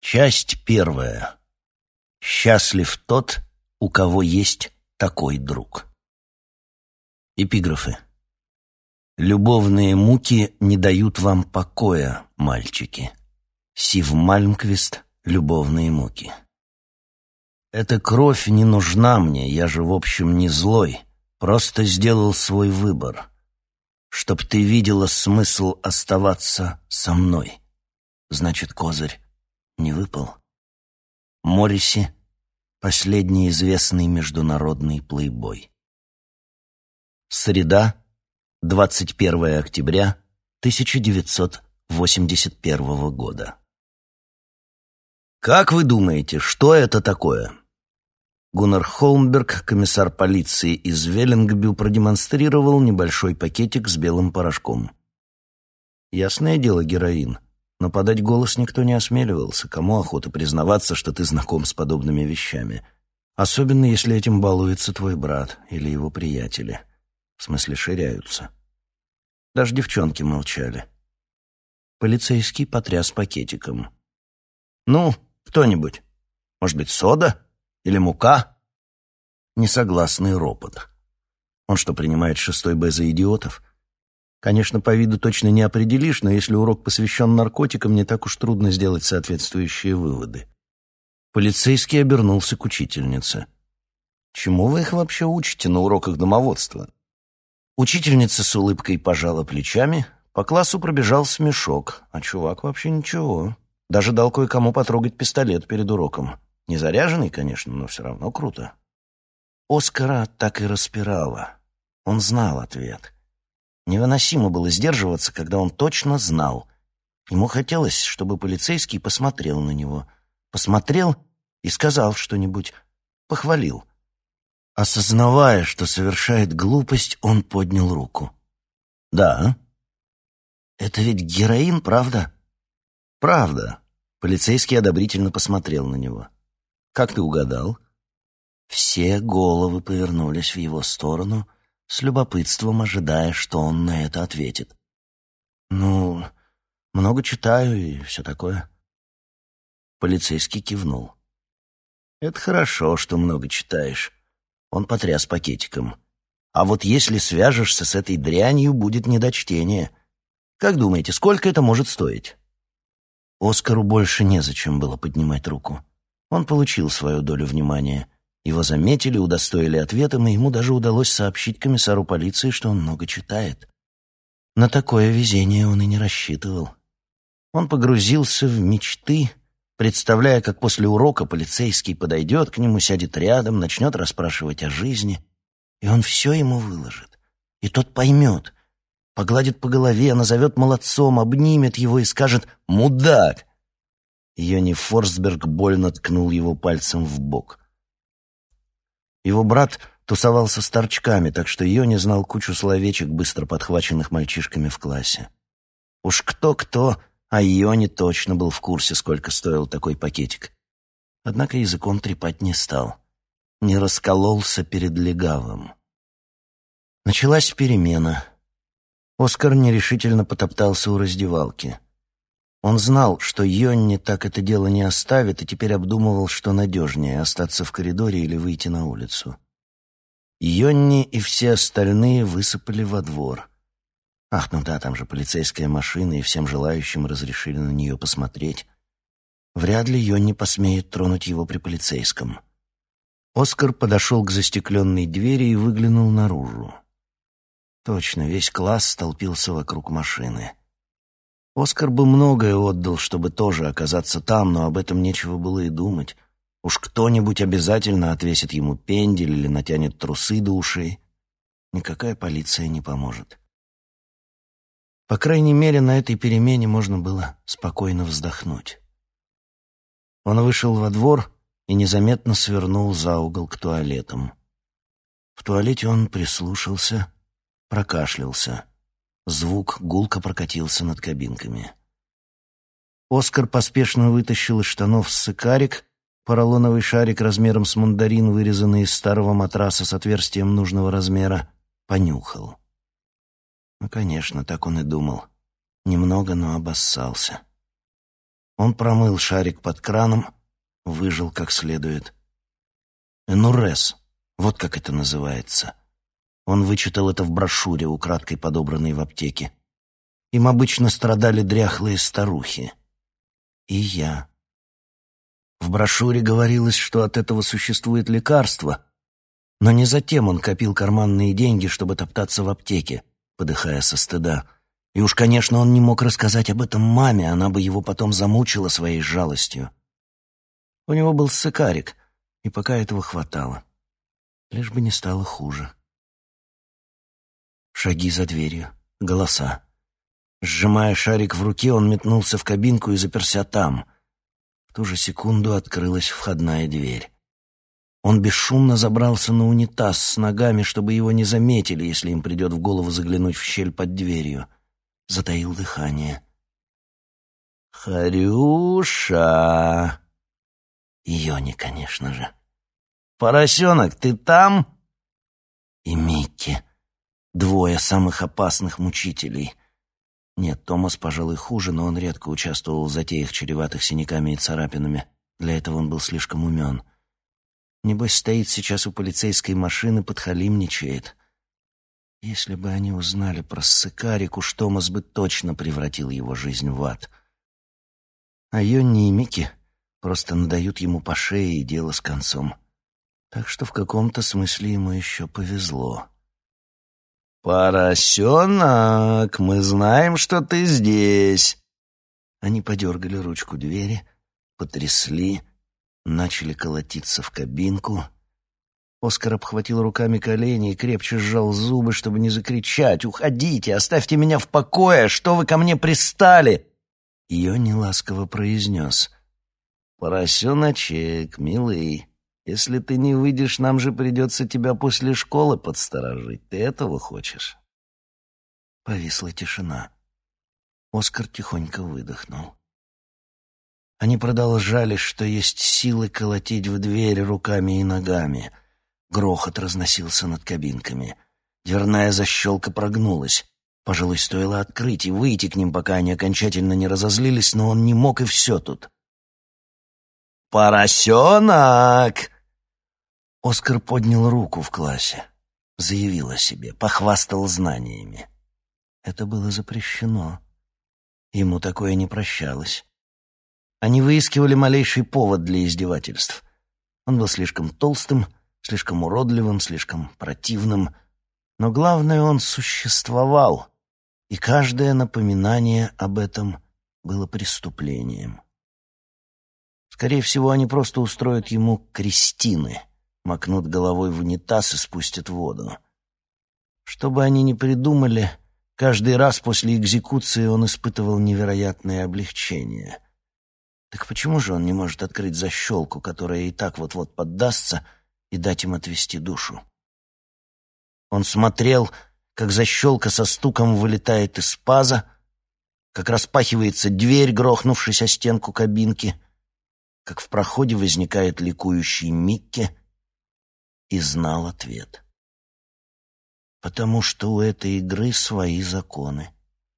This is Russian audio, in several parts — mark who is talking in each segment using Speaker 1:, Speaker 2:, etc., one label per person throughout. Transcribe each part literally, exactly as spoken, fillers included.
Speaker 1: Часть первая. Счастлив тот, у кого есть такой друг. Эпиграфы. Любовные муки не дают вам покоя, мальчики. Сив Мальмквист. Любовные муки. Эта кровь не нужна мне, я же в общем не злой, просто сделал свой выбор. Чтоб ты видела смысл оставаться со мной. Значит, козырь не выпал. Морриси, последний известный международный плейбой. Среда, двадцать первое октября тысяча девятьсот восемьдесят первого года. Как вы думаете, что это такое? Гуннар Холмберг, комиссар полиции из Веллингбю, продемонстрировал небольшой пакетик с белым порошком. Ясное дело, героин. Но подать голос никто не осмеливался. Кому охота признаваться, что ты знаком с подобными вещами? Особенно, если этим балуется твой брат или его приятели. В смысле, ширяются. Даже девчонки молчали. Полицейский потряс пакетиком. «Ну, кто-нибудь? Может быть, сода? Или мука?» Несогласный ропот. Он что, принимает шестой Б за идиотов? Конечно, по виду точно не определишь, но если урок посвящен наркотикам, не так уж трудно сделать соответствующие выводы. Полицейский обернулся к учительнице. «Чему вы их вообще учите на уроках домоводства?» Учительница с улыбкой пожала плечами, по классу пробежал смешок, а чувак вообще ничего. Даже дал кое-кому потрогать пистолет перед уроком. Не заряженный, конечно, но все равно круто. Оскара так и распирало. Он знал ответ. Невыносимо было сдерживаться, когда он точно знал. Ему хотелось, чтобы полицейский посмотрел на него. Посмотрел и сказал что-нибудь. Похвалил. Осознавая, что совершает глупость, он поднял руку. «Да». «Это ведь героин, правда?» «Правда». Полицейский одобрительно посмотрел на него. «Как ты угадал?» Все головы повернулись в его сторону, с любопытством ожидая, что он на это ответит. «Ну, много читаю и все такое». Полицейский кивнул. «Это хорошо, что много читаешь». Он потряс пакетиком. «А вот если свяжешься с этой дрянью, будет не до чтения. Как думаете, сколько это может стоить?» Оскару больше незачем было поднимать руку. Он получил свою долю внимания. Его заметили, удостоили ответом, и ему даже удалось сообщить комиссару полиции, что он много читает. На такое везение он и не рассчитывал. Он погрузился в мечты, представляя, как после урока полицейский подойдет к нему, сядет рядом, начнет расспрашивать о жизни, и он все ему выложит. И тот поймет, погладит по голове, назовет молодцом, обнимет его и скажет «Мудак!». Йонни Форсберг больно ткнул его пальцем в бок. Его брат тусовался с торчками, так что Йонни знал кучу словечек, быстро подхваченных мальчишками в классе. Уж кто-кто, а Йонни точно был в курсе, сколько стоил такой пакетик. Однако языком трепать не стал. Не раскололся перед легавым. Началась перемена. Оскар нерешительно потоптался у раздевалки. Он знал, что Йонни так это дело не оставит, и теперь обдумывал, что надежнее — остаться в коридоре или выйти на улицу. Йонни и все остальные высыпали во двор. Ах, ну да, там же полицейская машина, и всем желающим разрешили на нее посмотреть. Вряд ли Йонни посмеет тронуть его при полицейском. Оскар подошел к застекленной двери и выглянул наружу. Точно, весь класс столпился вокруг машины. Оскар бы многое отдал, чтобы тоже оказаться там, но об этом нечего было и думать. Уж кто-нибудь обязательно отвесит ему пендель или натянет трусы до ушей. Никакая полиция не поможет. По крайней мере, на этой перемене можно было спокойно вздохнуть. Он вышел во двор и незаметно свернул за угол к туалетам. В туалете он прислушался, прокашлялся. Звук гулко прокатился над кабинками. Оскар поспешно вытащил из штанов сыкарик, поролоновый шарик размером с мандарин, вырезанный из старого матраса с отверстием нужного размера, понюхал. Ну, конечно, так он и думал. Немного, но обоссался. Он промыл шарик под краном, выжал как следует. Энурез, вот как это называется. Он вычитал это в брошюре, украдкой подобранной в аптеке. Им обычно страдали дряхлые старухи. И я. В брошюре говорилось, что от этого существует лекарство, но не затем он копил карманные деньги, чтобы топтаться в аптеке, подыхая со стыда. И уж, конечно, он не мог рассказать об этом маме, она бы его потом замучила своей жалостью. У него был сыкарик, и пока этого хватало. Лишь бы не стало хуже. Шаги за дверью, голоса. Сжимая шарик в руке, он метнулся в кабинку и заперся там. В ту же секунду открылась входная дверь. Он бесшумно забрался на унитаз с ногами, чтобы его не заметили, если им придет в голову заглянуть в щель под дверью. Затаил дыхание. «Харюша!» Йони, конечно же. «Поросенок, ты там?» И Микки. Двое самых опасных мучителей. Нет, Томас, пожалуй, хуже, но он редко участвовал в затеях, чреватых синяками и царапинами. Для этого он был слишком умен. Небось, стоит сейчас у полицейской машины, подхалимничает. Если бы они узнали про сыкарик, уж Томас бы точно превратил его жизнь в ад. А Йонни и Микки просто надают ему по шее, и дело с концом. Так что в каком-то смысле ему еще повезло. «Поросенок, мы знаем, что ты здесь!» Они подергали ручку двери, потрясли, начали колотиться в кабинку. Оскар обхватил руками колени и крепче сжал зубы, чтобы не закричать: «Уходите! Оставьте меня в покое! Что вы ко мне пристали?» Йони ласково произнес: «Поросеночек, милый, если ты не выйдешь, нам же придется тебя после школы подсторожить. Ты этого хочешь?» Повисла тишина. Оскар тихонько выдохнул. Они продолжали, что есть силы, колотить в дверь руками и ногами. Грохот разносился над кабинками. Дверная защелка прогнулась. Пожалуй, стоило открыть и выйти к ним, пока они окончательно не разозлились, но он не мог, и все тут. «Поросенок!» Оскар поднял руку в классе, заявил о себе, похвастал знаниями. Это было запрещено. Ему такое не прощалось. Они выискивали малейший повод для издевательств. Он был слишком толстым, слишком уродливым, слишком противным. Но главное, он существовал, и каждое напоминание об этом было преступлением. Скорее всего, они просто устроят ему крестины, макнут головой в унитаз и спустят воду. Что бы они ни придумали, каждый раз после экзекуции он испытывал невероятное облегчение. Так почему же он не может открыть защелку, которая и так вот-вот поддастся, и дать им отвести душу? Он смотрел, как защелка со стуком вылетает из паза, как распахивается дверь, грохнувшись о стенку кабинки, как в проходе возникает ликующий Микки, и знал ответ. Потому что у этой игры свои законы.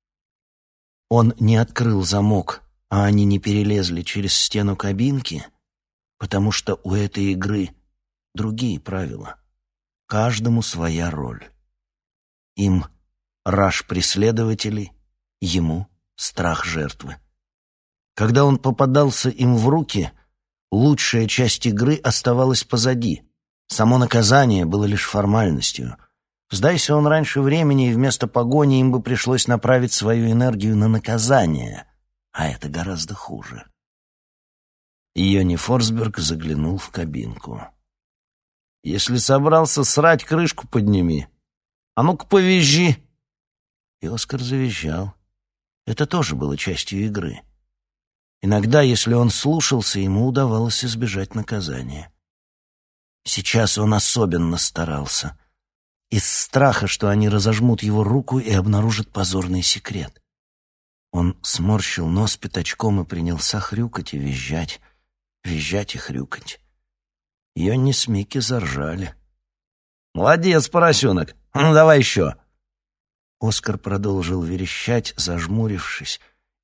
Speaker 1: Он не открыл замок, а они не перелезли через стену кабинки, потому что у этой игры другие правила. Каждому своя роль. Им раж преследователей, ему страх жертвы. Когда он попадался им в руки, лучшая часть игры оставалась позади. Само наказание было лишь формальностью. Сдайся он раньше времени, и вместо погони им бы пришлось направить свою энергию на наказание, а это гораздо хуже. Йони Форсберг заглянул в кабинку. «Если собрался срать, крышку подними. А ну-ка повизжи!» И Оскар завизжал. Это тоже было частью игры. Иногда, если он слушался, ему удавалось избежать наказания. Сейчас он особенно старался. Из страха, что они разожмут его руку и обнаружат позорный секрет. Он сморщил нос пятачком и принялся хрюкать и визжать, визжать и хрюкать. Йонни с Микки заржали. «Молодец, поросенок! Ну, давай еще!» Оскар продолжил верещать, зажмурившись,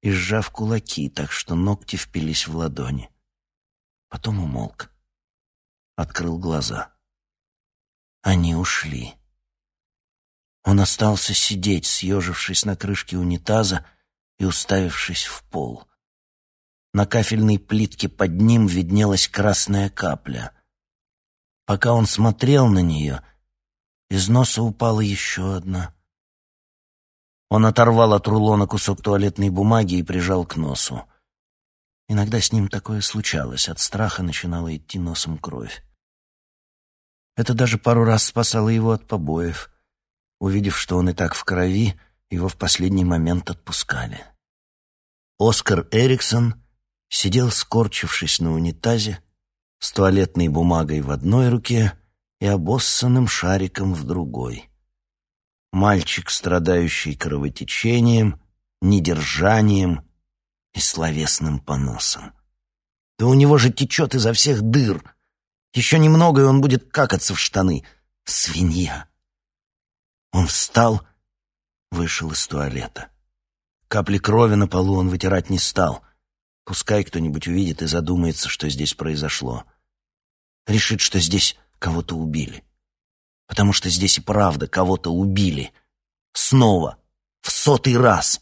Speaker 1: и сжав кулаки, так что ногти впились в ладони. Потом умолк. Открыл глаза. Они ушли. Он остался сидеть, съежившись на крышке унитаза и уставившись в пол. На кафельной плитке под ним виднелась красная капля. Пока он смотрел на нее, из носа упала еще одна. Он оторвал от рулона кусок туалетной бумаги и прижал к носу. Иногда с ним такое случалось, от страха начинала идти носом кровь. Это даже пару раз спасало его от побоев. Увидев, что он и так в крови, его в последний момент отпускали. Оскар Эриксон сидел, скорчившись на унитазе, с туалетной бумагой в одной руке и обоссанным шариком в другой. Мальчик, страдающий кровотечением, недержанием и словесным поносом. Да у него же течет изо всех дыр. Еще немного, и он будет какаться в штаны. Свинья. Он встал, вышел из туалета. Капли крови на полу он вытирать не стал. Пускай кто-нибудь увидит и задумается, что здесь произошло. Решит, что здесь кого-то убили. Потому что здесь и правда кого-то убили. Снова. В сотый раз.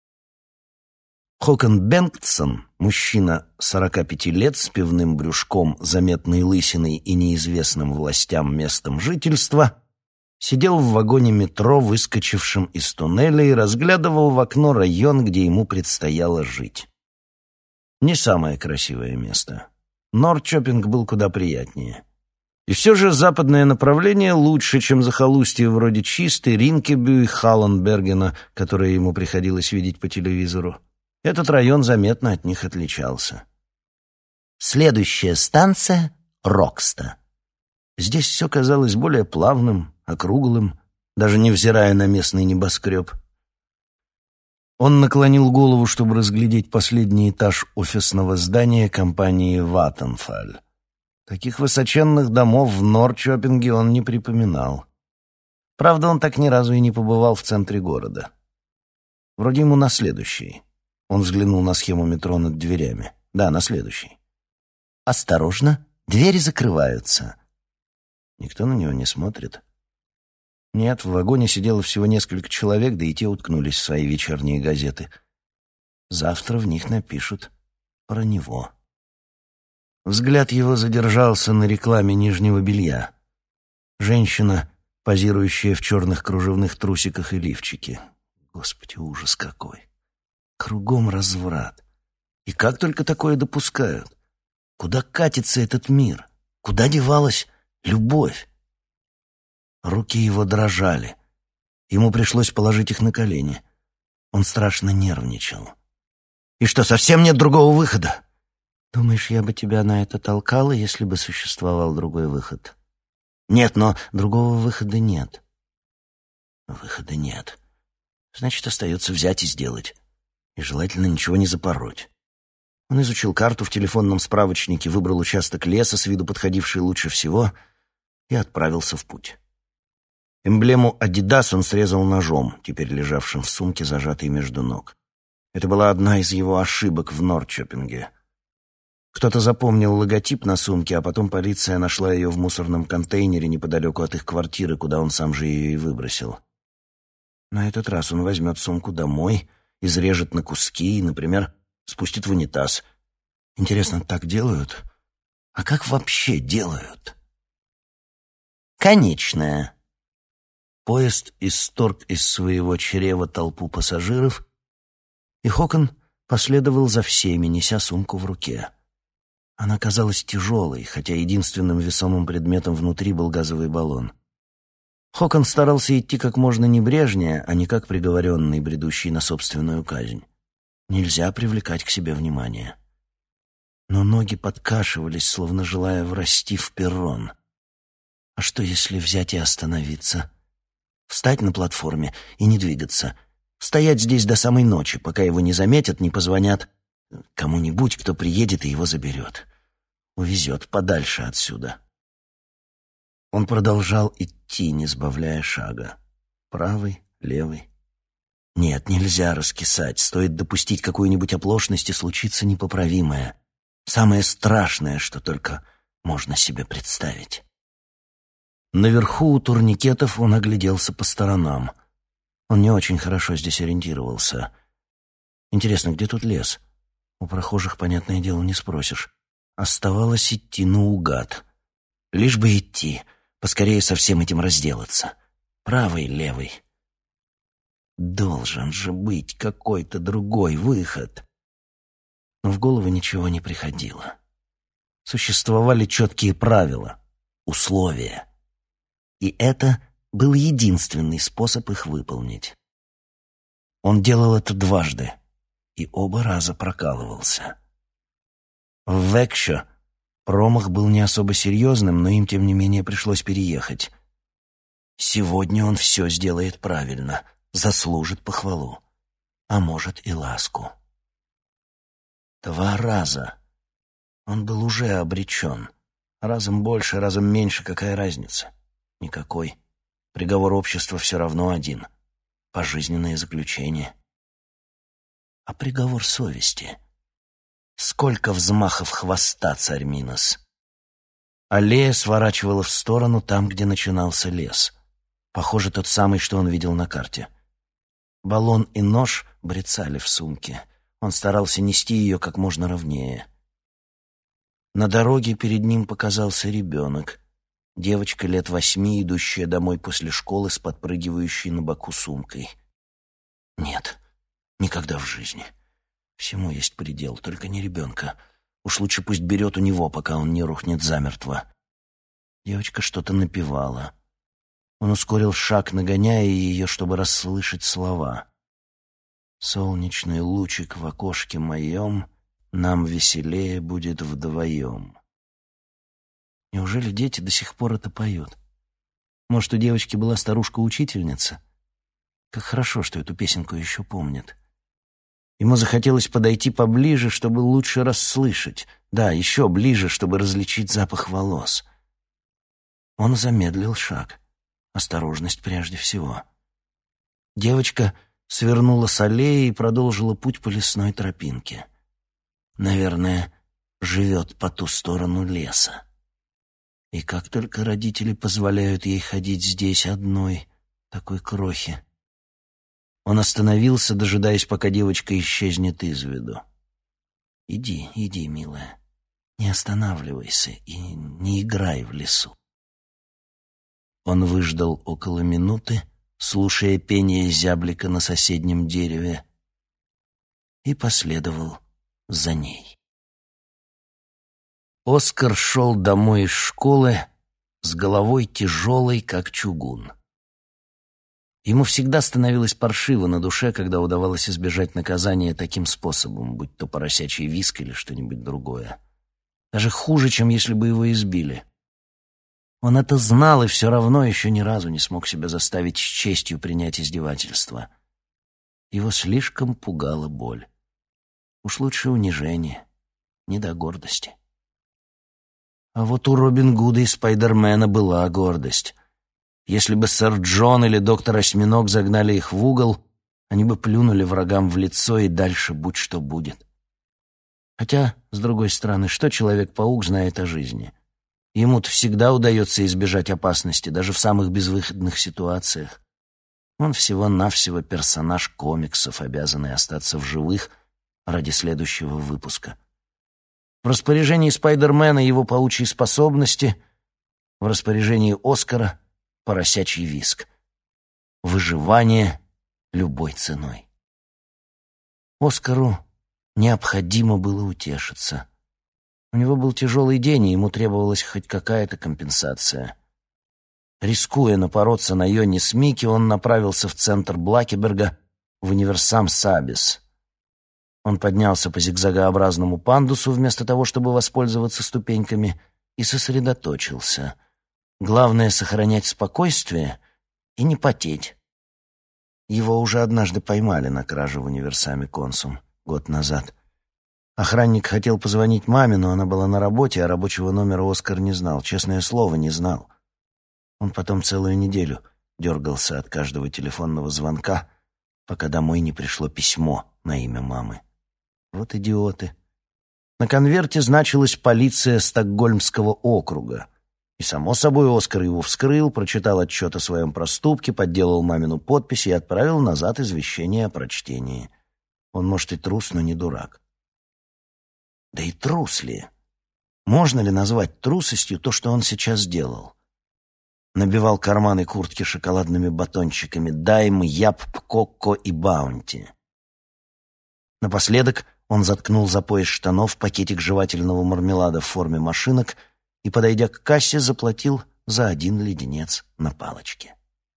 Speaker 1: Хокон Бенгтсон, мужчина сорока пяти лет с пивным брюшком, заметной лысиной и неизвестным властям местом жительства, сидел в вагоне метро, выскочившем из туннеля, и разглядывал в окно район, где ему предстояло жить. Не самое красивое место. Норрчопинг был куда приятнее. И все же западное направление лучше, чем захолустье вроде Чисты, Ринкебю и Халленбергена, которые ему приходилось видеть по телевизору. Этот район заметно от них отличался. Следующая станция — Рокста. Здесь все казалось более плавным, округлым, даже невзирая на местный небоскреб. Он наклонил голову, чтобы разглядеть последний этаж офисного здания компании «Ваттенфаль». Таких высоченных домов в Норрчопинге он не припоминал. Правда, он так ни разу и не побывал в центре города. Вроде ему на следующий. Он взглянул на схему метро над дверями. Да, на следующий. Осторожно, двери закрываются. Никто на него не смотрит. Нет, в вагоне сидело всего несколько человек, да и те уткнулись в свои вечерние газеты. Завтра в них напишут про него. Взгляд его задержался на рекламе нижнего белья. Женщина, позирующая в черных кружевных трусиках и лифчике. Господи, ужас какой! Кругом разврат. И как только такое допускают? Куда катится этот мир? Куда девалась любовь? Руки его дрожали. Ему пришлось положить их на колени. Он страшно нервничал. И что, совсем нет другого выхода? Думаешь, я бы тебя на это толкала, если бы существовал другой выход? Нет, но другого выхода нет. Выхода нет. Значит, остается взять и сделать. И желательно ничего не запороть. Он изучил карту в телефонном справочнике, выбрал участок леса, с виду подходивший лучше всего, и отправился в путь. Эмблему «Адидас» он срезал ножом, теперь лежавшим в сумке, зажатой между ног. Это была одна из его ошибок в Норрчопинге. Кто-то запомнил логотип на сумке, а потом полиция нашла ее в мусорном контейнере неподалеку от их квартиры, куда он сам же ее и выбросил. На этот раз он возьмет сумку домой, изрежет на куски и, например, спустит в унитаз. Интересно, так делают? А как вообще делают? Конечная. Поезд исторг из своего чрева толпу пассажиров, и Хокон последовал за всеми, неся сумку в руке. Она казалась тяжелой, хотя единственным весомым предметом внутри был газовый баллон. Хокон старался идти как можно небрежнее, а не как приговоренный, бредущий на собственную казнь. Нельзя привлекать к себе внимание. Но ноги подкашивались, словно желая врасти в перрон. А что, если взять и остановиться? Встать на платформе и не двигаться. Стоять здесь до самой ночи, пока его не заметят, не позвонят кому-нибудь, кто приедет и его заберет. Увезет подальше отсюда. Он продолжал идти, не сбавляя шага. Правый, левый. Нет, нельзя раскисать. Стоит допустить какую-нибудь оплошность, и случится непоправимое. Самое страшное, что только можно себе представить. Наверху у турникетов он огляделся по сторонам. Он не очень хорошо здесь ориентировался. Интересно, где тут лес? У прохожих, понятное дело, не спросишь. Оставалось идти наугад. Лишь бы идти, поскорее со всем этим разделаться. Правый, левый. Должен же быть какой-то другой выход. Но в голову ничего не приходило. Существовали четкие правила, условия. И это был единственный способ их выполнить. Он делал это дважды, и оба раза прокалывался. В Векшо промах был не особо серьезным, но им, тем не менее, пришлось переехать. Сегодня он все сделает правильно, заслужит похвалу, а может и ласку. Два раза. Он был уже обречен. Разом больше, разом меньше, какая разница? Никакой. Приговор общества все равно один. Пожизненное заключение. А приговор совести? Сколько взмахов хвоста, царь Минос! Аллея сворачивала в сторону там, где начинался лес. Похоже, тот самый, что он видел на карте. Баллон и нож брецали в сумке. Он старался нести ее как можно ровнее. На дороге перед ним показался ребенок. Девочка лет восьми, идущая домой после школы с подпрыгивающей на боку сумкой. Нет, никогда в жизни. Всему есть предел, только не ребенка. Уж лучше пусть берет у него, пока он не рухнет замертво. Девочка что-то напевала. Он ускорил шаг, нагоняя ее, чтобы расслышать слова. «Солнечный лучик в окошке моем, нам веселее будет вдвоем». Неужели дети до сих пор это поют? Может, у девочки была старушка-учительница? Как хорошо, что эту песенку еще помнят. Ему захотелось подойти поближе, чтобы лучше расслышать. Да, еще ближе, чтобы различить запах волос. Он замедлил шаг. Осторожность прежде всего. Девочка свернула с аллеи и продолжила путь по лесной тропинке. Наверное, живет по ту сторону леса. И как только родители позволяют ей ходить здесь одной, такой крохи. Он остановился, дожидаясь, пока девочка исчезнет из виду. «Иди, иди, милая, не останавливайся и не играй в лесу». Он выждал около минуты, слушая пение зяблика на соседнем дереве, и последовал за ней. Оскар шел домой из школы с головой тяжелой, как чугун. Ему всегда становилось паршиво на душе, когда удавалось избежать наказания таким способом, будь то поросячий виск или что-нибудь другое. Даже хуже, чем если бы его избили. Он это знал и все равно еще ни разу не смог себя заставить с честью принять издевательство. Его слишком пугала боль. Уж лучше унижение, не до гордости. А вот у Робин Гуда и Спайдермена была гордость. Если бы сэр Джон или доктор Осьминог загнали их в угол, они бы плюнули врагам в лицо, и дальше будь что будет. Хотя, с другой стороны, что Человек-паук знает о жизни? Ему-то всегда удается избежать опасности, даже в самых безвыходных ситуациях. Он всего-навсего персонаж комиксов, обязанный остаться в живых ради следующего выпуска. В распоряжении Спайдермена его паучьи способности, в распоряжении Оскара — поросячий виск. Выживание любой ценой. Оскару необходимо было утешиться. У него был тяжелый день, и ему требовалась хоть какая-то компенсация. Рискуя напороться на Йонни Смики, он направился в центр Блакеберга, в универсам Сабис. Он поднялся по зигзагообразному пандусу вместо того, чтобы воспользоваться ступеньками, и сосредоточился. Главное — сохранять спокойствие и не потеть. Его уже однажды поймали на краже в универсаме «Консум» год назад. Охранник хотел позвонить маме, но она была на работе, а рабочего номера Оскар не знал. Честное слово, не знал. Он потом целую неделю дергался от каждого телефонного звонка, пока домой не пришло письмо на имя мамы. Вот идиоты. На конверте значилась полиция Стокгольмского округа. И, само собой, Оскар его вскрыл, прочитал отчет о своем проступке, подделал мамину подпись и отправил назад извещение о прочтении. Он, может, и трус, но не дурак. Да и трус ли? Можно ли назвать трусостью то, что он сейчас сделал? Набивал карманы куртки шоколадными батончиками Дайм, Яп, Кокко и Баунти. Напоследок он заткнул за пояс штанов пакетик жевательного мармелада в форме машинок и, подойдя к кассе, заплатил за один леденец на палочке.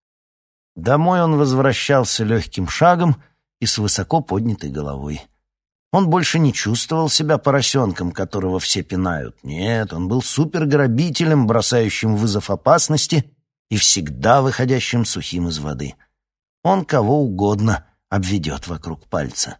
Speaker 1: Домой он возвращался легким шагом и с высоко поднятой головой. Он больше не чувствовал себя поросенком, которого все пинают. Нет, он был суперграбителем, бросающим вызов опасности и всегда выходящим сухим из воды. Он кого угодно обведет вокруг пальца.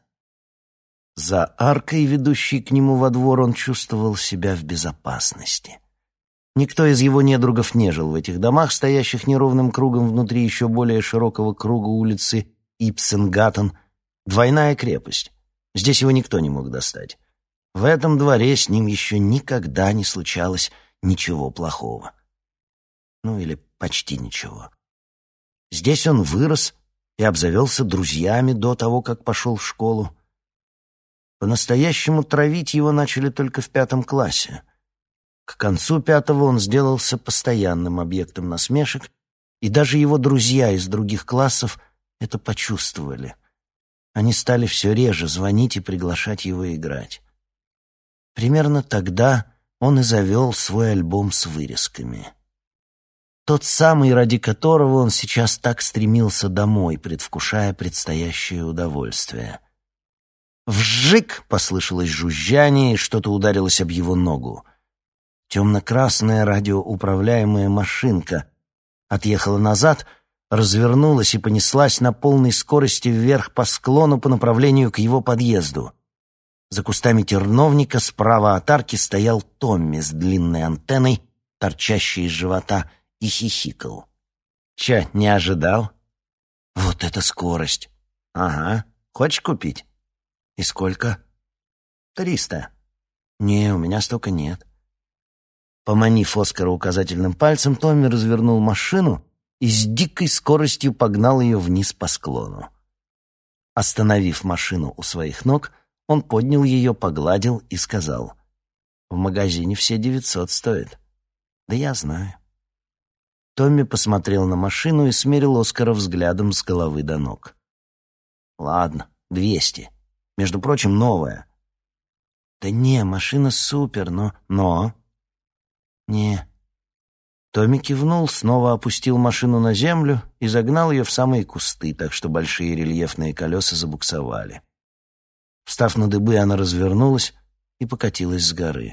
Speaker 1: За аркой, ведущей к нему во двор, он чувствовал себя в безопасности. Никто из его недругов не жил в этих домах, стоящих неровным кругом внутри еще более широкого круга улицы Ипсенгаттен. Двойная крепость. Здесь его никто не мог достать. В этом дворе с ним еще никогда не случалось ничего плохого. Ну или почти ничего. Здесь он вырос и обзавелся друзьями до того, как пошел в школу. По-настоящему травить его начали только в пятом классе. К концу пятого он сделался постоянным объектом насмешек, и даже его друзья из других классов это почувствовали. Они стали все реже звонить и приглашать его играть. Примерно тогда он и завел свой альбом с вырезками. Тот самый, ради которого он сейчас так стремился домой, предвкушая предстоящее удовольствие. Вжик! Послышалось жужжание, и что-то ударилось об его ногу. Темно-красная радиоуправляемая машинка отъехала назад, развернулась и понеслась на полной скорости вверх по склону по направлению к его подъезду. За кустами терновника справа от арки стоял Томми с длинной антенной, торчащей из живота, и хихикал. «Че, не ожидал?» «Вот это скорость!» «Ага. Хочешь купить?» «И сколько?» «Триста». «Не, у меня столько нет». Поманив Оскара указательным пальцем, Томми развернул машину и с дикой скоростью погнал ее вниз по склону. Остановив машину у своих ног, он поднял ее, погладил и сказал: «В магазине все девятьсот стоит». «Да я знаю». Томми посмотрел на машину и смерил Оскара взглядом с головы до ног. «Ладно, двести. Между прочим, новая». «Да не, машина супер, но...» «Но?» «Не». Томми кивнул, снова опустил машину на землю и загнал ее в самые кусты, так что большие рельефные колеса забуксовали. Встав на дыбы, она развернулась и покатилась с горы.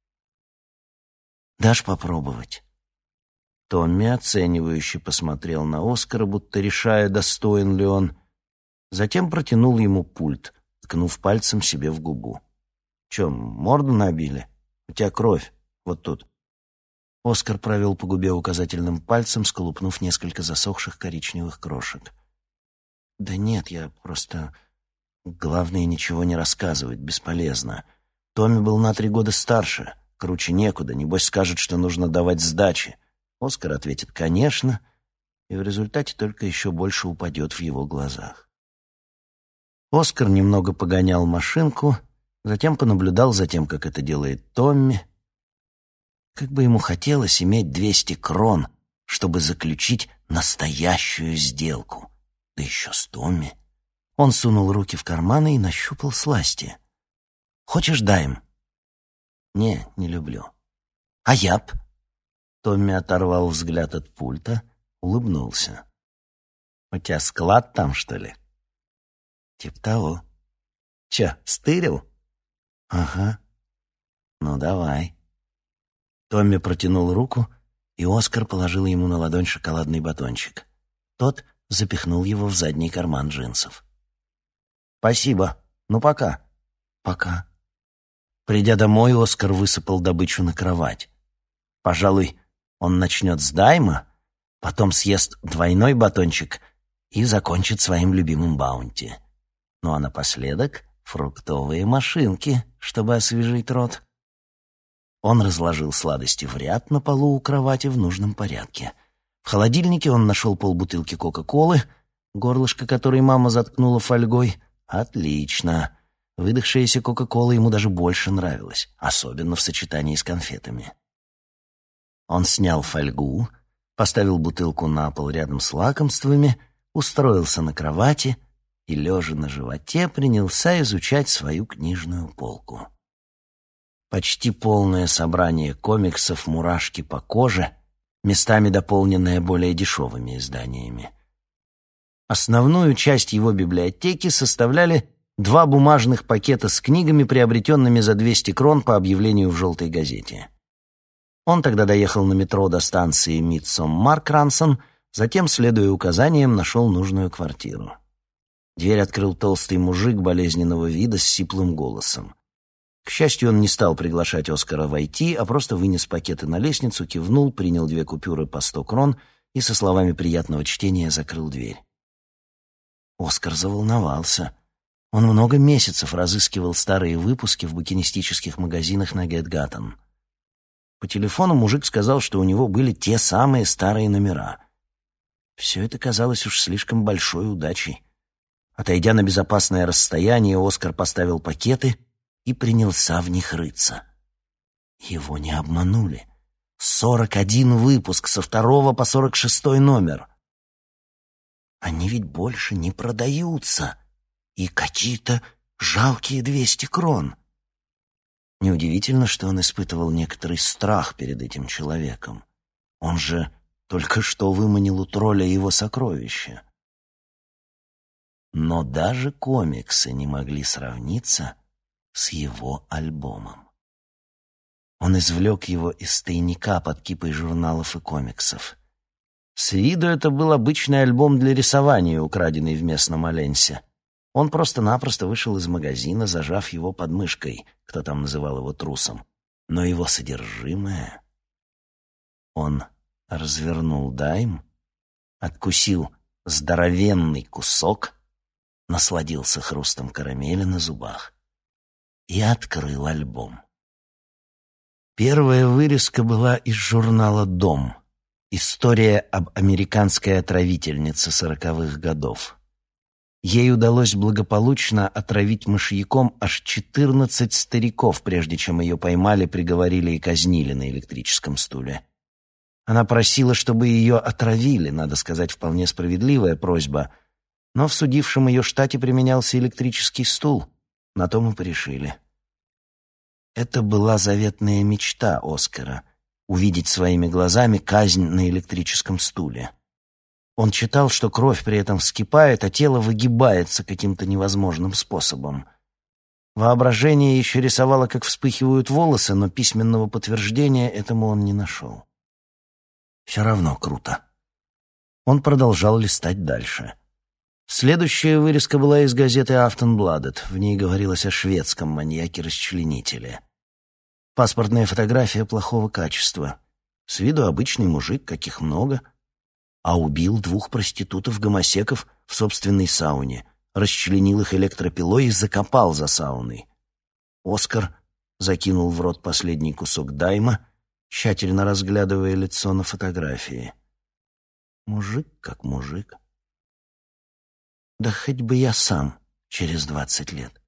Speaker 1: «Дашь попробовать?» Томми оценивающе посмотрел на Оскара, будто решая, достоин ли он. Затем протянул ему пульт, ткнув пальцем себе в губу. «Че, морду набили? У тебя кровь. Вот тут». Оскар провел по губе указательным пальцем, сколупнув несколько засохших коричневых крошек. «Да нет, я просто... Главное, ничего не рассказывать, бесполезно. Томми был на три года старше, круче некуда, небось скажет, что нужно давать сдачи». Оскар ответит «конечно», и в результате только еще больше упадет в его глазах. Оскар немного погонял машинку, затем понаблюдал за тем, как это делает Томми. Как бы ему хотелось иметь двести крон, чтобы заключить настоящую сделку. Да еще с Томми. Он сунул руки в карманы и нащупал сласти. «Хочешь дайм?» «Не, не люблю». «А яп?» Томми оторвал взгляд от пульта, улыбнулся. «У тебя склад там, что ли?» «Тип того». «Че, стырил?» «Ага». «Ну, давай». Томми протянул руку, и Оскар положил ему на ладонь шоколадный батончик. Тот запихнул его в задний карман джинсов. «Спасибо. Ну, пока». «Пока». Придя домой, Оскар высыпал добычу на кровать. Пожалуй, он начнет с дайма, потом съест двойной батончик и закончит своим любимым баунти. Ну а напоследок фруктовые машинки, чтобы освежить рот. Он разложил сладости в ряд на полу у кровати в нужном порядке. В холодильнике он нашел полбутылки Кока-Колы, горлышко которой мама заткнула фольгой. Отлично. Выдохшаяся Кока-Кола ему даже больше нравилась, особенно в сочетании с конфетами. Он снял фольгу, поставил бутылку на пол рядом с лакомствами, устроился на кровати и, лежа на животе, принялся изучать свою книжную полку. Почти полное собрание комиксов «Мурашки по коже», местами дополненное более дешевыми изданиями. Основную часть его библиотеки составляли два бумажных пакета с книгами, приобретенными за двести крон по объявлению в «Желтой газете». Он тогда доехал на метро до станции Мидсоммар-Крансон, затем, следуя указаниям, нашел нужную квартиру. Дверь открыл толстый мужик болезненного вида с сиплым голосом. К счастью, он не стал приглашать Оскара войти, а просто вынес пакеты на лестницу, кивнул, принял две купюры по сто крон и со словами приятного чтения закрыл дверь. Оскар заволновался. Он много месяцев разыскивал старые выпуски в букинистических магазинах на Гетгаттен. По телефону мужик сказал, что у него были те самые старые номера. Все это казалось уж слишком большой удачей. Отойдя на безопасное расстояние, Оскар поставил пакеты и принялся в них рыться. Его не обманули. Сорок один выпуск со второго по сорок шестой номер. Они ведь больше не продаются. И какие-то жалкие двести крон. Неудивительно, что он испытывал некоторый страх перед этим человеком. Он же только что выманил у тролля его сокровища. Но даже комиксы не могли сравниться с его альбомом. Он извлек его из тайника под кипой журналов и комиксов. С виду это был обычный альбом для рисования, украденный в местном Оленсе. Он просто-напросто вышел из магазина, зажав его под мышкой, кто там называл его трусом. Но его содержимое... Он развернул дайм, откусил здоровенный кусок, насладился хрустом карамели на зубах и открыл альбом. Первая вырезка была из журнала «Дом». История об американской отравительнице сороковых годов. Ей удалось благополучно отравить мышьяком аж четырнадцать стариков, прежде чем ее поймали, приговорили и казнили на электрическом стуле. Она просила, чтобы ее отравили, надо сказать, вполне справедливая просьба, но в судившем ее штате применялся электрический стул, на то мы порешили. Это была заветная мечта Оскара — увидеть своими глазами казнь на электрическом стуле. Он читал, что кровь при этом вскипает, а тело выгибается каким-то невозможным способом. Воображение еще рисовало, как вспыхивают волосы, но письменного подтверждения этому он не нашел. Все равно круто. Он продолжал листать дальше. Следующая вырезка была из газеты «Aftonbladet». В ней говорилось о шведском маньяке-расчленителе. Паспортная фотография плохого качества. С виду обычный мужик, каких много, а убил двух проститутов-гомосеков в собственной сауне, расчленил их электропилой и закопал за сауной. Оскар закинул в рот последний кусок дайма, тщательно разглядывая лицо на фотографии. Мужик как мужик. Да хоть бы я сам через двадцать лет.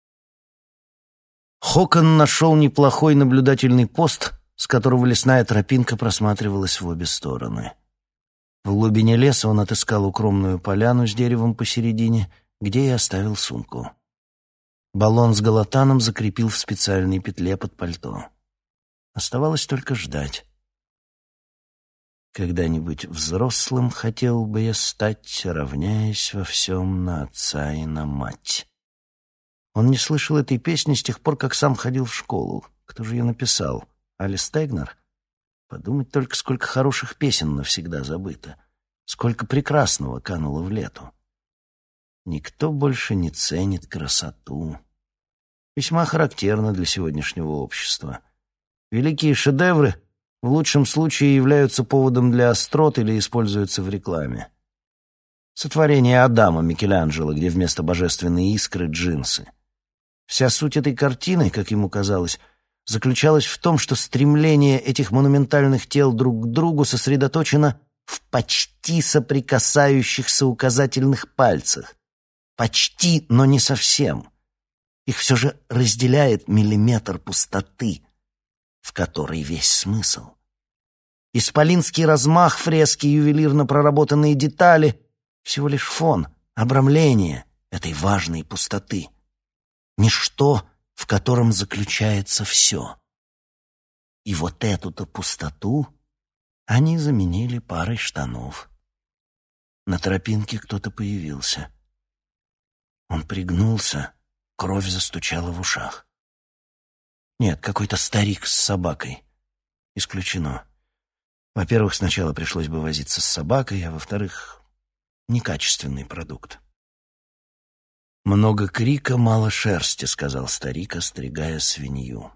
Speaker 1: Хокон нашел неплохой наблюдательный пост, с которого лесная тропинка просматривалась в обе стороны. В глубине леса он отыскал укромную поляну с деревом посередине, где и оставил сумку. Баллон с галатаном закрепил в специальной петле под пальто. Оставалось только ждать. Когда-нибудь взрослым хотел бы я стать, равняясь во всем на отца и на мать. Он не слышал этой песни с тех пор, как сам ходил в школу. Кто же ее написал? Алис Тегнер? Подумать только, сколько хороших песен навсегда забыто. Сколько прекрасного кануло в лету. Никто больше не ценит красоту. Весьма характерно для сегодняшнего общества. Великие шедевры в лучшем случае являются поводом для острот или используются в рекламе. Сотворение Адама Микеланджело, где вместо божественной искры джинсы. Вся суть этой картины, как ему казалось, заключалась в том, что стремление этих монументальных тел друг к другу сосредоточено в почти соприкасающихся указательных пальцах. Почти, но не совсем. Их все же разделяет миллиметр пустоты, в которой весь смысл. Исполинский размах, фрески, ювелирно проработанные детали — всего лишь фон, обрамление этой важной пустоты. Ничто, в котором заключается все. И вот эту-то пустоту они заменили парой штанов. На тропинке кто-то появился. Он пригнулся, кровь застучала в ушах. Нет, какой-то старик с собакой. Исключено. Во-первых, сначала пришлось бы возиться с собакой, а во-вторых, некачественный продукт. «Много крика, мало шерсти», — сказал старик, остригая свинью.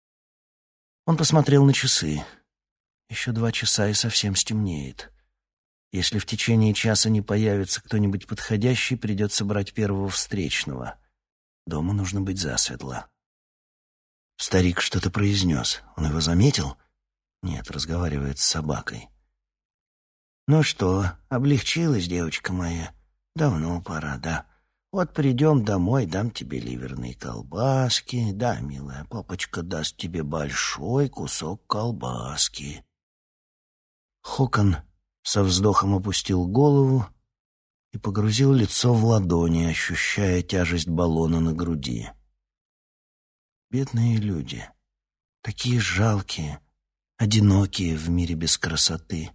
Speaker 1: Он посмотрел на часы. Еще два часа и совсем стемнеет. Если в течение часа не появится кто-нибудь подходящий, придется брать первого встречного. Дома нужно быть засветло. Старик что-то произнес. Он его заметил? Нет, разговаривает с собакой. «Ну что, облегчилась, девочка моя? Давно пора, да? Вот придем домой, дам тебе ливерные колбаски. Да, милая, папочка даст тебе большой кусок колбаски». Хокон со вздохом опустил голову и погрузил лицо в ладони, ощущая тяжесть баллона на груди. Бедные люди, такие жалкие, одинокие в мире без красоты.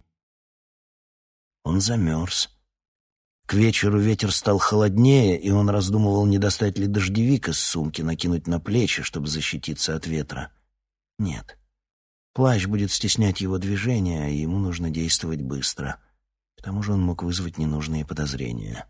Speaker 1: Он замерз. К вечеру ветер стал холоднее, и он раздумывал, не достать ли дождевик из сумки, накинуть на плечи, чтобы защититься от ветра. Нет. Плащ будет стеснять его движения, и ему нужно действовать быстро. К тому же он мог вызвать ненужные подозрения.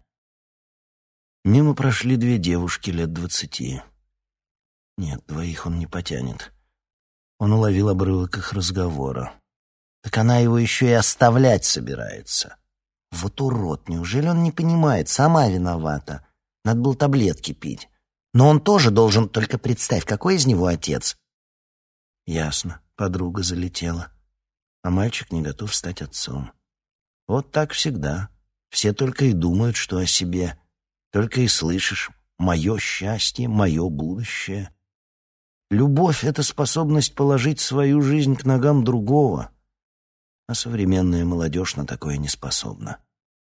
Speaker 1: Мимо прошли две девушки лет двадцати. Нет, двоих он не потянет. Он уловил обрывок их разговора. Так она его еще и оставлять собирается. Вот урод, неужели он не понимает? Сама виновата. Надо было таблетки пить. Но он тоже должен, только представь, какой из него отец. Ясно, подруга залетела. А мальчик не готов стать отцом. Вот так всегда. Все только и думают, что о себе. Только и слышишь: «Мое счастье, мое будущее». Любовь — это способность положить свою жизнь к ногам другого. А современная молодежь на такое не способна.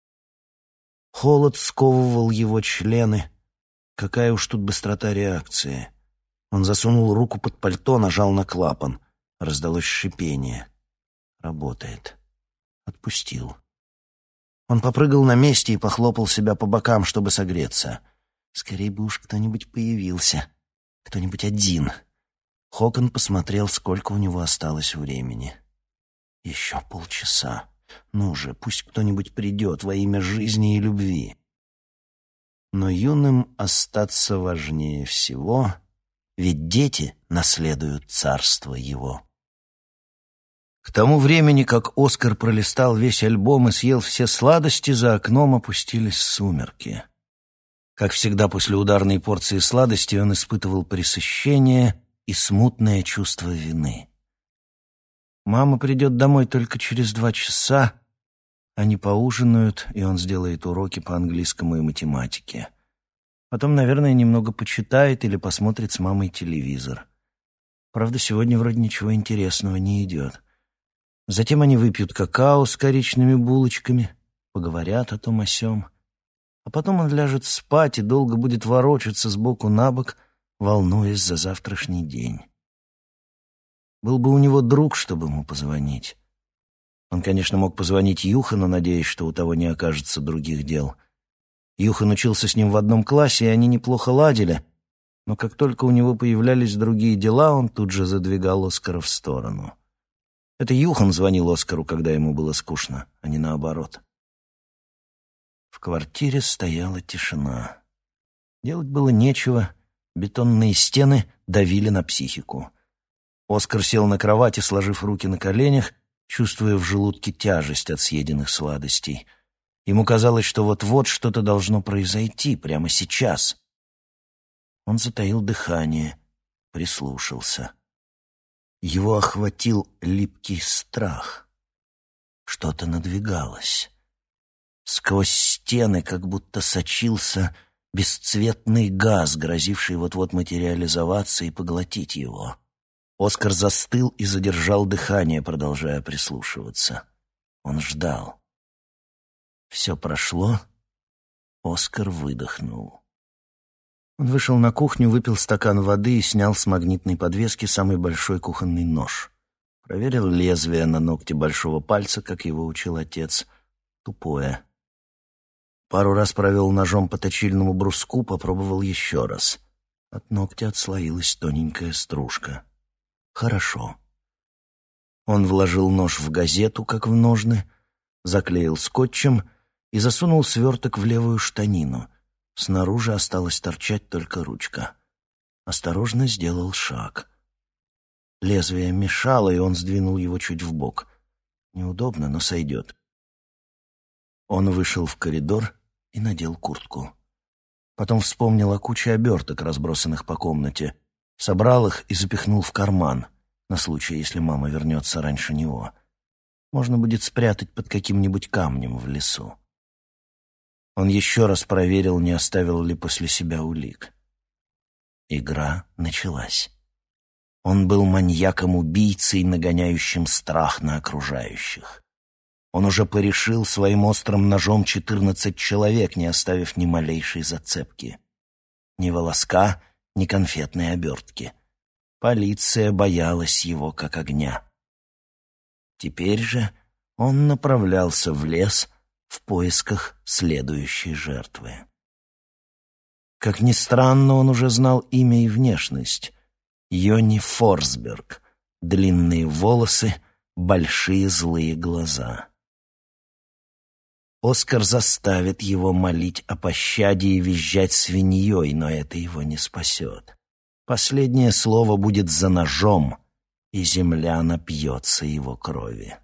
Speaker 1: Холод сковывал его члены. Какая уж тут быстрота реакции. Он засунул руку под пальто, нажал на клапан. Раздалось шипение. Работает. Отпустил. Он попрыгал на месте и похлопал себя по бокам, чтобы согреться. Скорее бы уж кто-нибудь появился. Кто-нибудь один. Хокон посмотрел, сколько у него осталось времени. Еще полчаса. Ну же, пусть кто-нибудь придет во имя жизни и любви. Но юным остаться важнее всего, ведь дети наследуют царство его. К тому времени, как Оскар пролистал весь альбом и съел все сладости, за окном опустились сумерки. Как всегда, после ударной порции сладостей он испытывал пресыщение и смутное чувство вины. Мама придет домой только через два часа, они поужинают, и он сделает уроки по английскому и математике. Потом, наверное, немного почитает или посмотрит с мамой телевизор. Правда, сегодня вроде ничего интересного не идет. Затем они выпьют какао с коричными булочками, поговорят о том о сём. А потом он ляжет спать и долго будет ворочаться с боку на бок, волнуясь за завтрашний день. Был бы у него друг, чтобы ему позвонить. Он, конечно, мог позвонить Юхану, надеясь, что у того не окажется других дел. Юхан учился с ним в одном классе, и они неплохо ладили, но как только у него появлялись другие дела, он тут же задвигал Оскара в сторону. Это Юхан звонил Оскару, когда ему было скучно, а не наоборот. В квартире стояла тишина. Делать было нечего, бетонные стены давили на психику. Оскар сел на кровати, сложив руки на коленях, чувствуя в желудке тяжесть от съеденных сладостей. Ему казалось, что вот-вот что-то должно произойти прямо сейчас. Он затаил дыхание, прислушался. Его охватил липкий страх. Что-то надвигалось. Сквозь стены как будто сочился бесцветный газ, грозивший вот-вот материализоваться и поглотить его. Оскар застыл и задержал дыхание, продолжая прислушиваться. Он ждал. Все прошло. Оскар выдохнул. Он вышел на кухню, выпил стакан воды и снял с магнитной подвески самый большой кухонный нож. Проверил лезвие на ногте большого пальца, как его учил отец. Тупое. Пару раз провел ножом по точильному бруску, попробовал еще раз. От ногтя отслоилась тоненькая стружка. Хорошо. Он вложил нож в газету, как в ножны, заклеил скотчем и засунул сверток в левую штанину. Снаружи осталась торчать только ручка. Осторожно сделал шаг. Лезвие мешало, и он сдвинул его чуть вбок. Неудобно, но сойдет. Он вышел в коридор и надел куртку. Потом вспомнил о куче оберток, разбросанных по комнате, собрал их и запихнул в карман, на случай, если мама вернется раньше него. Можно будет спрятать под каким-нибудь камнем в лесу. Он еще раз проверил, не оставил ли после себя улик. Игра началась. Он был маньяком-убийцей, нагоняющим страх на окружающих. Он уже порешил своим острым ножом четырнадцать человек, не оставив ни малейшей зацепки. Ни волоска, ни конфетной обертки. Полиция боялась его как огня. Теперь же он направлялся в лес в поисках следующей жертвы. Как ни странно, он уже знал имя и внешность. Йонни Форсберг. Длинные волосы, большие злые глаза. Оскар заставит его молить о пощаде и визжать свиньей, но это его не спасет. Последнее слово будет за ножом, и земля напьется его крови.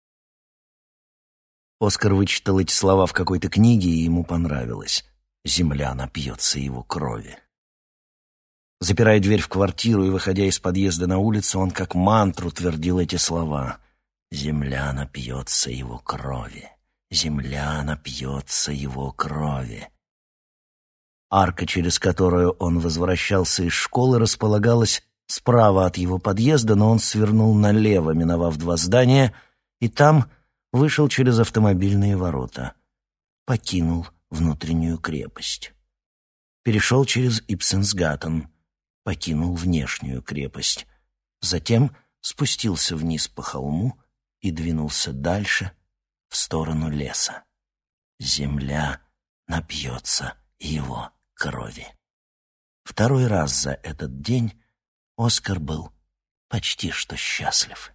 Speaker 1: Оскар вычитал эти слова в какой-то книге, и ему понравилось. Земля напьется его крови. Запирая дверь в квартиру и выходя из подъезда на улицу, он как мантру твердил эти слова. Земля напьется его крови. Земля напьется его крови. Арка, через которую он возвращался из школы, располагалась справа от его подъезда, но он свернул налево, миновав два здания, и там вышел через автомобильные ворота. Покинул внутреннюю крепость. Перешел через Ипсенсгаттен, покинул внешнюю крепость. Затем спустился вниз по холму и двинулся дальше, в сторону леса. Земля напьется его крови. Второй раз за этот день Оскар был почти что счастлив.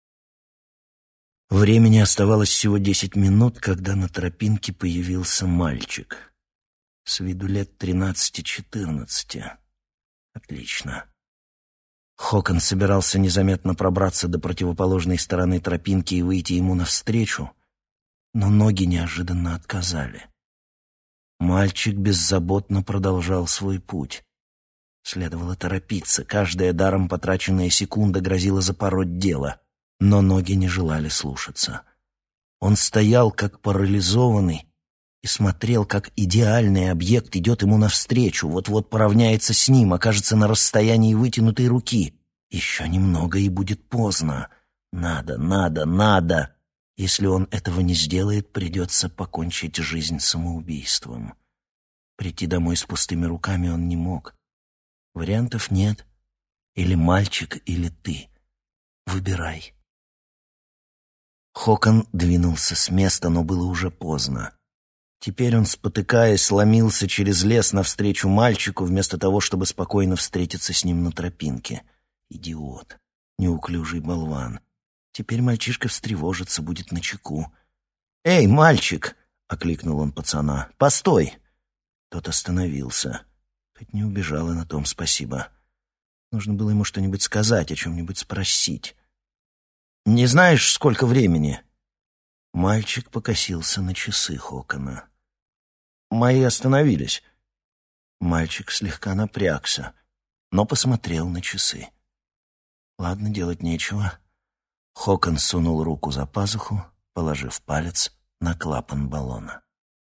Speaker 1: Времени оставалось всего десять минут, когда на тропинке появился мальчик. С виду лет тринадцати-четырнадцати. Отлично. Хокон собирался незаметно пробраться до противоположной стороны тропинки и выйти ему навстречу, но ноги неожиданно отказали. Мальчик беззаботно продолжал свой путь. Следовало торопиться, каждая даром потраченная секунда грозила запороть дело, но ноги не желали слушаться. Он стоял как парализованный и смотрел, как идеальный объект идет ему навстречу, вот-вот поравняется с ним, окажется на расстоянии вытянутой руки. Еще немного, и будет поздно. Надо, надо, надо. Если он этого не сделает, придется покончить жизнь самоубийством. Прийти домой с пустыми руками он не мог. Вариантов нет. Или мальчик, или ты. Выбирай. Хокон двинулся с места, но было уже поздно. Теперь он, спотыкаясь, ломился через лес навстречу мальчику, вместо того, чтобы спокойно встретиться с ним на тропинке. Идиот. Неуклюжий болван. Теперь мальчишка встревожится, будет начеку. «Эй, мальчик!» — окликнул он пацана. «Постой!» Тот остановился. Хоть не убежал, и на том спасибо. Нужно было ему что-нибудь сказать, о чем-нибудь спросить. «Не знаешь, сколько времени?» Мальчик покосился на часы Хокона. «Мои остановились». Мальчик слегка напрягся, но посмотрел на часы. Ладно, делать нечего. Хокон сунул руку за пазуху, положив палец на клапан баллона.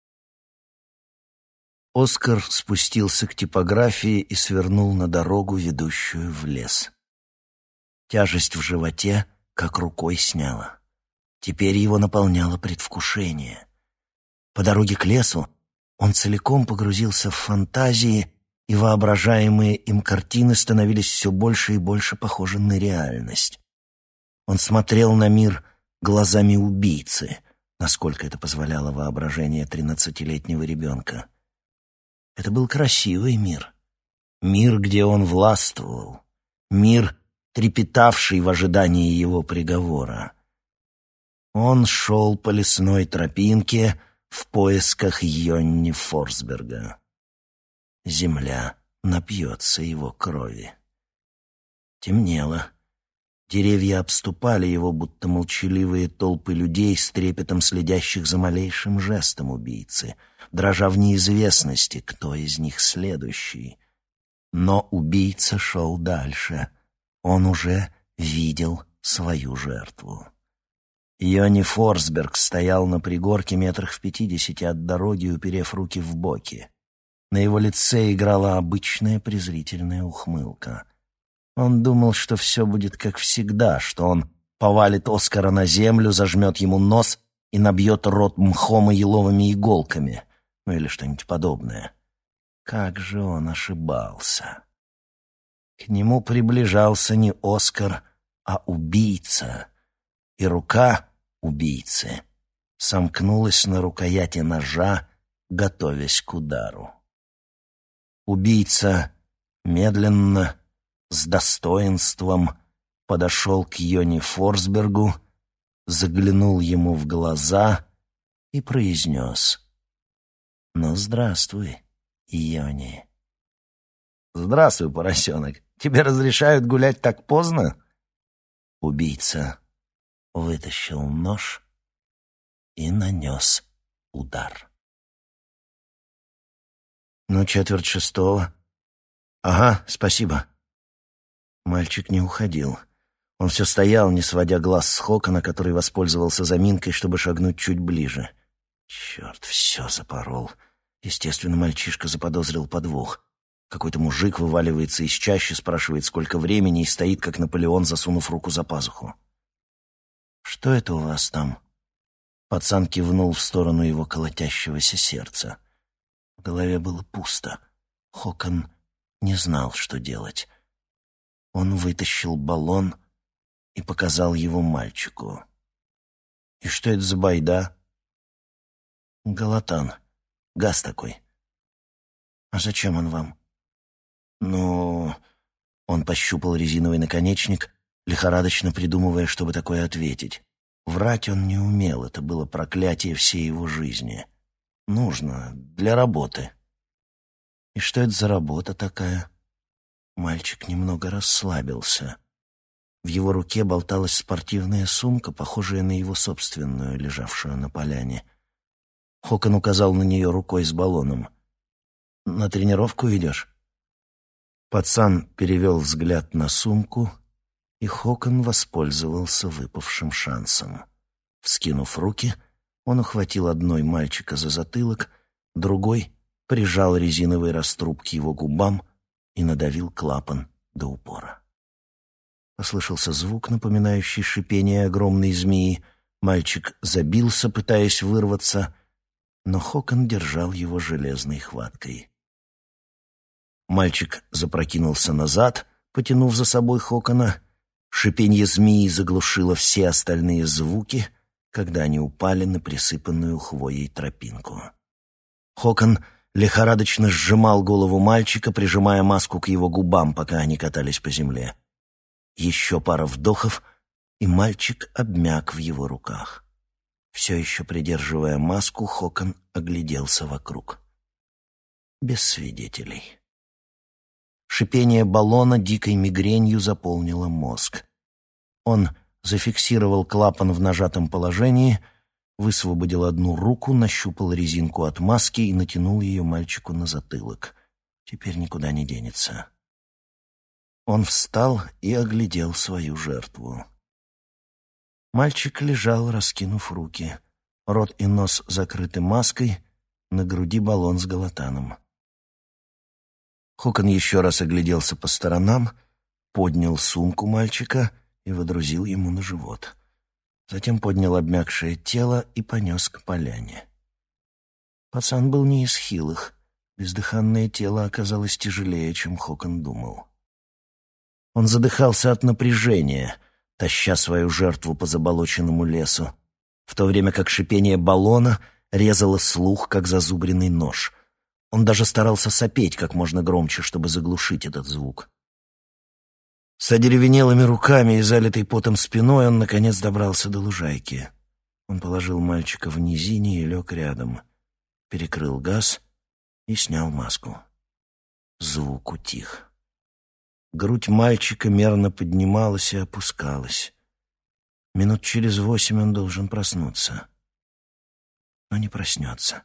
Speaker 1: Оскар спустился к типографии и свернул на дорогу, ведущую в лес. Тяжесть в животе как рукой сняла. Теперь его наполняло предвкушение. По дороге к лесу он целиком погрузился в фантазии, и воображаемые им картины становились все больше и больше похожи на реальность. Он смотрел на мир глазами убийцы, насколько это позволяло воображение тринадцатилетнего ребенка. Это был красивый мир. Мир, где он властвовал. Мир, трепетавший в ожидании его приговора. Он шел по лесной тропинке в поисках Йонни Форсберга. Земля напьется его крови. Темнело. Деревья обступали его, будто молчаливые толпы людей с трепетом следящих за малейшим жестом убийцы, дрожа в неизвестности, кто из них следующий. Но убийца шел дальше. Он уже видел свою жертву. Йонни Форсберг стоял на пригорке метрах в пятидесяти от дороги, уперев руки в боки. На его лице играла обычная презрительная ухмылка. Он думал, что все будет как всегда, что он повалит Оскара на землю, зажмет ему нос и набьет рот мхом и еловыми иголками, ну или что-нибудь подобное. Как же он ошибался! К нему приближался не Оскар, а убийца, и рука убийцы сомкнулась на рукояти ножа, готовясь к удару. Убийца медленно, с достоинством подошел к Йонни Форсбергу, заглянул ему в глаза и произнес: «Ну, здравствуй, Йонни». «Здравствуй, поросенок. Тебе разрешают гулять так поздно?» Убийца вытащил нож и нанес удар. «Ну, четверть шестого». «Ага, спасибо». Мальчик не уходил. Он все стоял, не сводя глаз с Хокона, который воспользовался заминкой, чтобы шагнуть чуть ближе. Черт, все запорол. Естественно, мальчишка заподозрил подвох. Какой-то мужик вываливается из чащи, спрашивает, сколько времени, и стоит, как Наполеон, засунув руку за пазуху. «Что это у вас там?» Пацан кивнул в сторону его колотящегося сердца. В голове было пусто. Хокон не знал, что делать. Он вытащил баллон и показал его мальчику. «И что это за байда?» «Галатан. Газ такой». «А зачем он вам?» «Ну...» Он пощупал резиновый наконечник, лихорадочно придумывая, чтобы такое ответить. Врать он не умел, это было проклятие всей его жизни. Нужно, для работы. «И что это за работа такая?» Мальчик немного расслабился. В его руке болталась спортивная сумка, похожая на его собственную, лежавшую на поляне. Хокон указал на нее рукой с баллоном. «На тренировку идешь?» Пацан перевел взгляд на сумку, и Хокон воспользовался выпавшим шансом. Вскинув руки, он ухватил одной мальчика за затылок, другой прижал резиновый раструб к его губам и надавил клапан до упора. Послышался звук, напоминающий шипение огромной змеи. Мальчик забился, пытаясь вырваться, но Хокон держал его железной хваткой. Мальчик запрокинулся назад, потянув за собой Хокона. Шипенье змеи заглушило все остальные звуки, когда они упали на присыпанную хвоей тропинку. Хокон лихорадочно сжимал голову мальчика, прижимая маску к его губам, пока они катались по земле. Еще пара вдохов, и мальчик обмяк в его руках. Все еще придерживая маску, Хокон огляделся вокруг. Без свидетелей. Шипение баллона дикой мигренью заполнило мозг. Он зафиксировал клапан в нажатом положении, высвободил одну руку, нащупал резинку от маски и натянул ее мальчику на затылок. Теперь никуда не денется. Он встал и оглядел свою жертву. Мальчик лежал, раскинув руки. Рот и нос закрыты маской, на груди баллон с галатаном. Хокон еще раз огляделся по сторонам, поднял сумку мальчика и водрузил ему на живот. Затем поднял обмякшее тело и понес к поляне. Пацан был не из хилых. Бездыханное тело оказалось тяжелее, чем Хокон думал. Он задыхался от напряжения, таща свою жертву по заболоченному лесу, в то время как шипение баллона резало слух, как зазубренный нож. Он даже старался сопеть как можно громче, чтобы заглушить этот звук. С одеревенелыми руками и залитой потом спиной он, наконец, добрался до лужайки. Он положил мальчика в низине и лег рядом, перекрыл газ и снял маску. Звук утих. Грудь мальчика мерно поднималась и опускалась. Минут через восемь он должен проснуться. Но не проснется.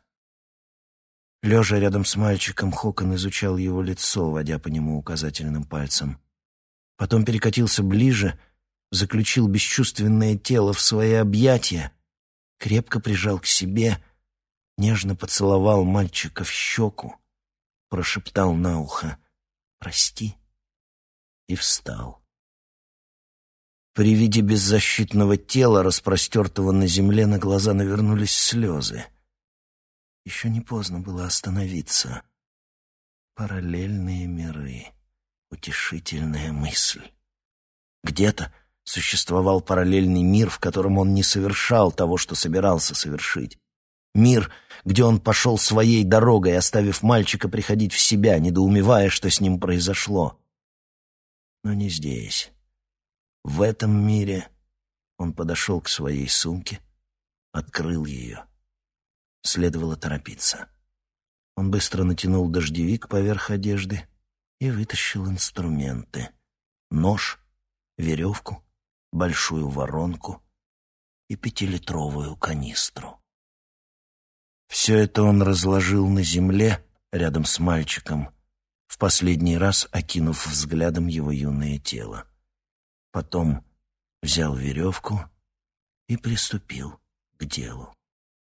Speaker 1: Лежа рядом с мальчиком, Хокон изучал его лицо, водя по нему указательным пальцем. Потом перекатился ближе, заключил бесчувственное тело в свои объятия, крепко прижал к себе, нежно поцеловал мальчика в щеку, прошептал на ухо «Прости» и встал. При виде беззащитного тела, распростертого на земле, на глаза навернулись слезы. Еще не поздно было остановиться. Параллельные миры. Утешительная мысль. Где-то существовал параллельный мир, в котором он не совершал того, что собирался совершить. Мир, где он пошел своей дорогой, оставив мальчика приходить в себя, недоумевая, что с ним произошло. Но не здесь. В этом мире он подошел к своей сумке, открыл ее. Следовало торопиться. Он быстро натянул дождевик поверх одежды и вытащил инструменты. Нож, веревку, большую воронку и пятилитровую канистру. Все это он разложил на земле рядом с мальчиком, в последний раз окинув взглядом его юное тело. Потом взял веревку и приступил к делу.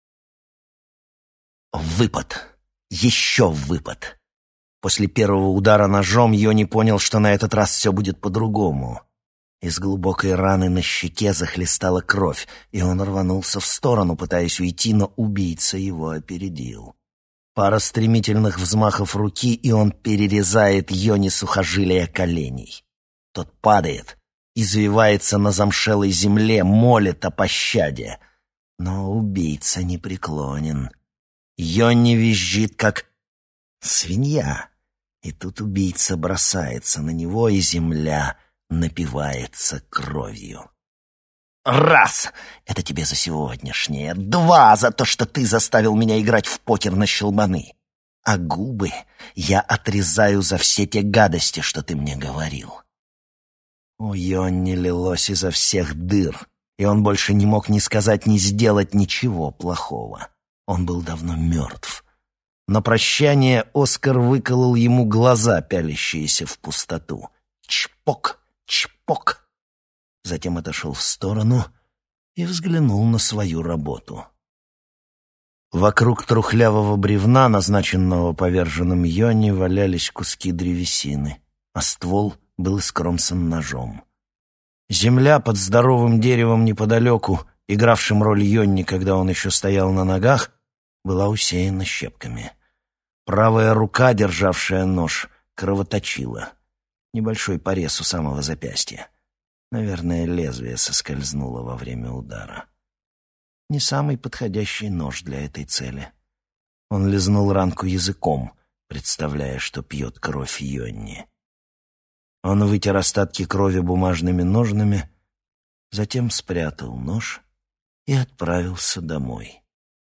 Speaker 1: Выпад! Еще выпад! После первого удара ножом Йони понял, что на этот раз все будет по-другому. Из глубокой раны на щеке захлестала кровь, и он рванулся в сторону, пытаясь уйти, но убийца его опередил. Пара стремительных взмахов руки, и он перерезает Йони сухожилия коленей. Тот падает, извивается на замшелой земле, молит о пощаде. Но убийца не преклонен. Йони визжит, как свинья. И тут убийца бросается на него, и земля напивается кровью. Раз! Это тебе за сегодняшнее. Два! За то, что ты заставил меня играть в покер на щелбаны. А губы я отрезаю за все те гадости, что ты мне говорил. У Йонни лилось изо всех дыр, и он больше не мог ни сказать, ни сделать ничего плохого. Он был давно мертв. На прощание Оскар выколол ему глаза, пялящиеся в пустоту. Чпок! Чпок! Затем отошел в сторону и взглянул на свою работу. Вокруг трухлявого бревна, назначенного поверженным Йони, валялись куски древесины, а ствол был искромсан ножом. Земля под здоровым деревом неподалеку, игравшим роль Йонни, когда он еще стоял на ногах, была усеяна щепками. Правая рука, державшая нож, кровоточила. Небольшой порез у самого запястья. Наверное, лезвие соскользнуло во время удара. Не самый подходящий нож для этой цели. Он лизнул ранку языком, представляя, что пьет кровь Йонни. Он вытер остатки крови бумажными ножнами, затем спрятал нож и отправился домой.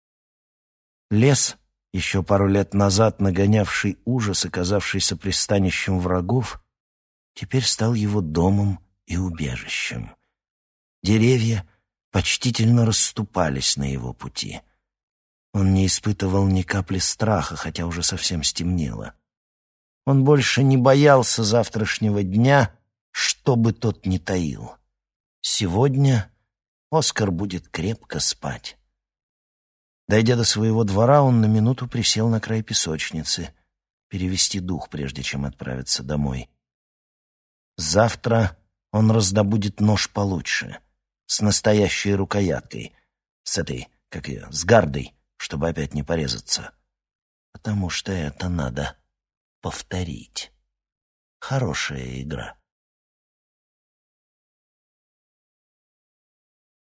Speaker 1: Лес, еще пару лет назад нагонявший ужас, оказавшийся пристанищем врагов, теперь стал его домом и убежищем. Деревья, почтительно расступались на его пути. Он не испытывал ни капли страха, хотя уже совсем стемнело. Он больше не боялся завтрашнего дня, что бы тот ни таил. Сегодня Оскар будет крепко спать. Дойдя до своего двора, он на минуту присел на край песочницы, перевести дух, прежде чем отправиться домой. Завтра он раздобудет нож получше, с настоящей рукояткой, с этой, как ее, с гардой, чтобы опять не порезаться. Потому что это надо повторить. Хорошая игра.